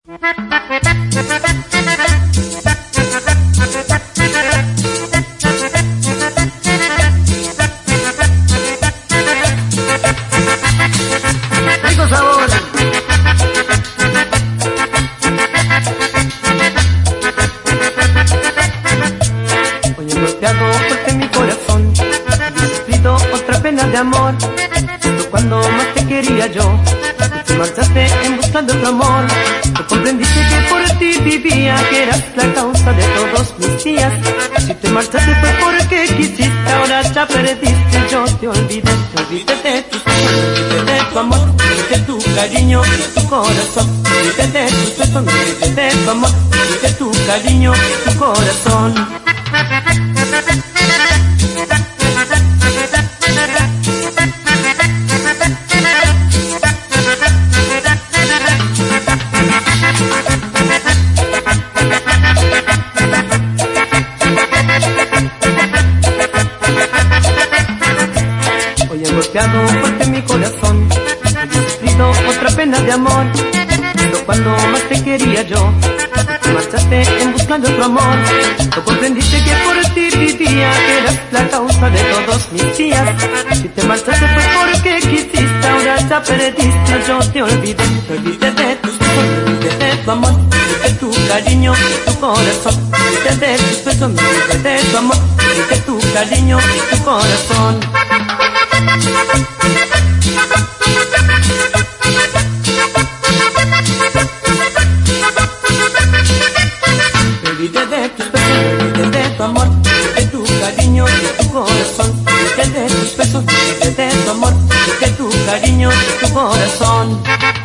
Rico sabor. Hoy he golpeado fuerte mi corazón, he sufrido otra pena de amor. Justo cuando más te quería yo, tú te marchaste en busca de otro amor. Tú comprendiste que por ti vivía, que eras la causa de todos mis días. Si te marchaste fue porque quisiste, ahora ya perdiste. Yo te olvidé de tus besos, me olvidé de tu amor, me olvidé de tu cariño y tu corazón. Me olvidé de tus besos, me olvidé de tu amor, me olvidé de tu cariño y tu corazón. Hoy he golpeado fuerte mi corazón, he sufrido otra pena de amor. Pero cuando más te quería yo, te marchaste en busca de otro amor. Tú comprendiste que por ti vivía, que eras la causa de todos mis días. Si te marchaste fue porque quisiste, ahora ya perdiste. Yo te olvidé de tus besos, me olvidé de tu amor, me olvidé de tu cariño y tu corazón. Me olvidé de tus besos, me olvidé de tu amor, me olvidé de tu cariño y tu corazón. Me olvidé de tus besos, me olvidé de tu amor, me olvidé de tu cariño y tu corazón. Me olvidé de tus besos, me olvidé de tu amor, me olvidé de tu cariño y tu corazón.